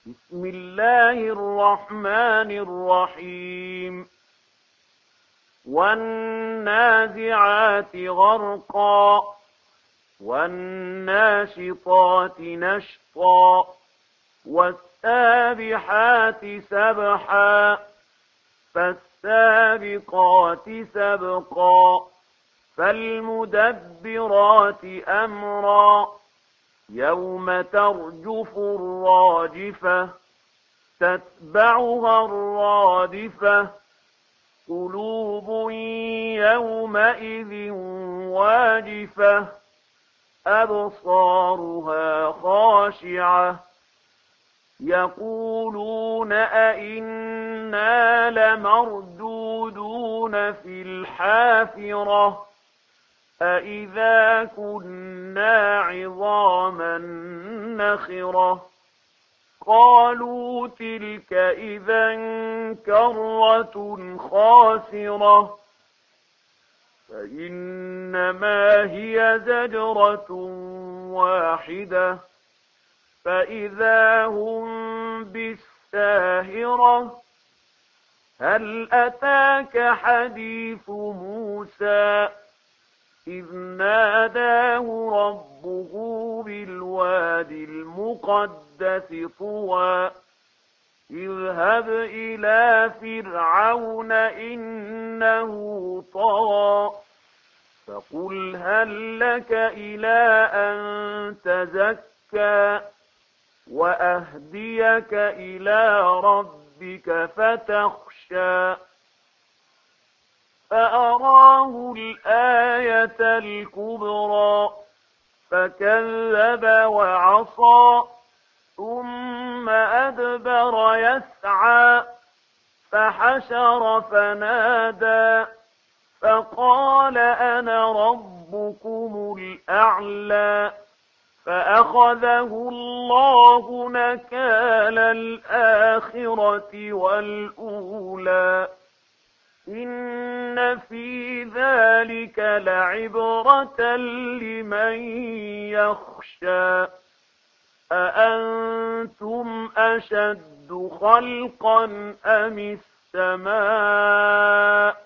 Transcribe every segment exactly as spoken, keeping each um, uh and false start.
بسم الله الرحمن الرحيم والنازعات غرقا والناشطات نشطا والسابحات سبحا فالسابقات سبقا فالمدبرات أمرا يوم ترجف الراجفة تتبعها الرادفة قلوب يومئذ واجفة أبصارها خاشعة يقولون أئنا لمردودون في الحافرة أئذا كنا عظاما نخرة قالوا تلك إذا كرة خاسرة فإنما هي زجرة واحدة فإذا هم بالساهرة هل أتاك حديث موسى إذ ناداه ربه بالواد المقدس طوى اذهب إلى فرعون إنه طغى فقل هل لك إلى أن تزكى وأهديك إلى ربك فتخشى فأراه الآية الكبرى فكذب وعصى ثم أدبر يسعى فحشر فنادى فقال أنا ربكم الأعلى فأخذه الله نكال الآخرة والأولى إن في ذلك لعبرة لمن يخشى أأنتم أشد خلقا أم السماء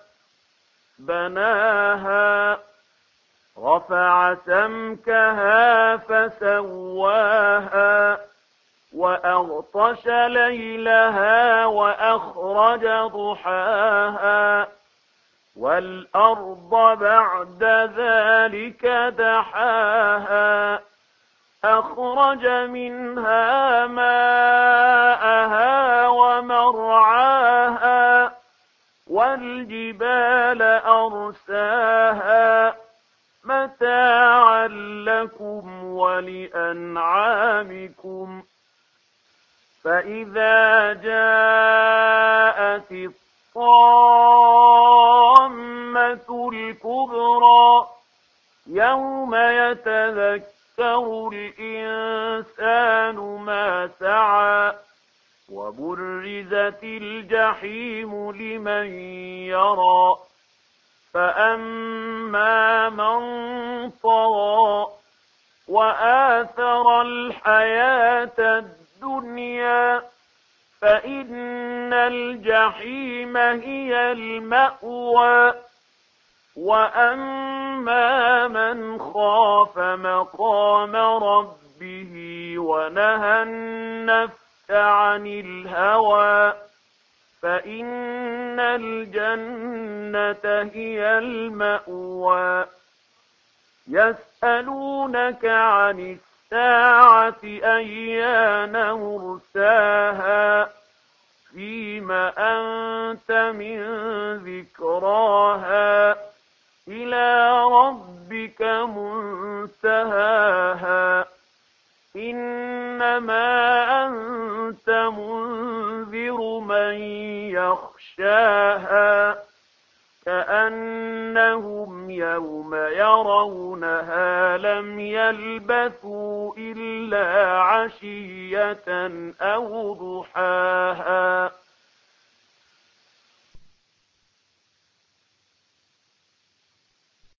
بناها رفع سمكها فسواها وأغطش ليلها وأخرج ضحاها والأرض بعد ذلك دحاها أخرج منها ماءها ومرعاها والجبال أرساها متاعا لكم ولأنعامكم فإذا جاءت الطامة الكبرى يوم يتذكر الإنسان ما سعى وبرزت الجحيم لمن يرى فأما من طغى وآثر الحياة الدنيا فإن الجحيم هي المأوى وأما من خاف مقام ربه ونهى النفس عن الهوى فإن الجنة هي المأوى يسألونك عن الساعة أيان مرساها فيم أنت من ذكراها إلى ربك منتهاها إنما أنت منذر من يخشاها كأنهم يوم يرونها لم يلبثوا إلا عشية أو ضحاها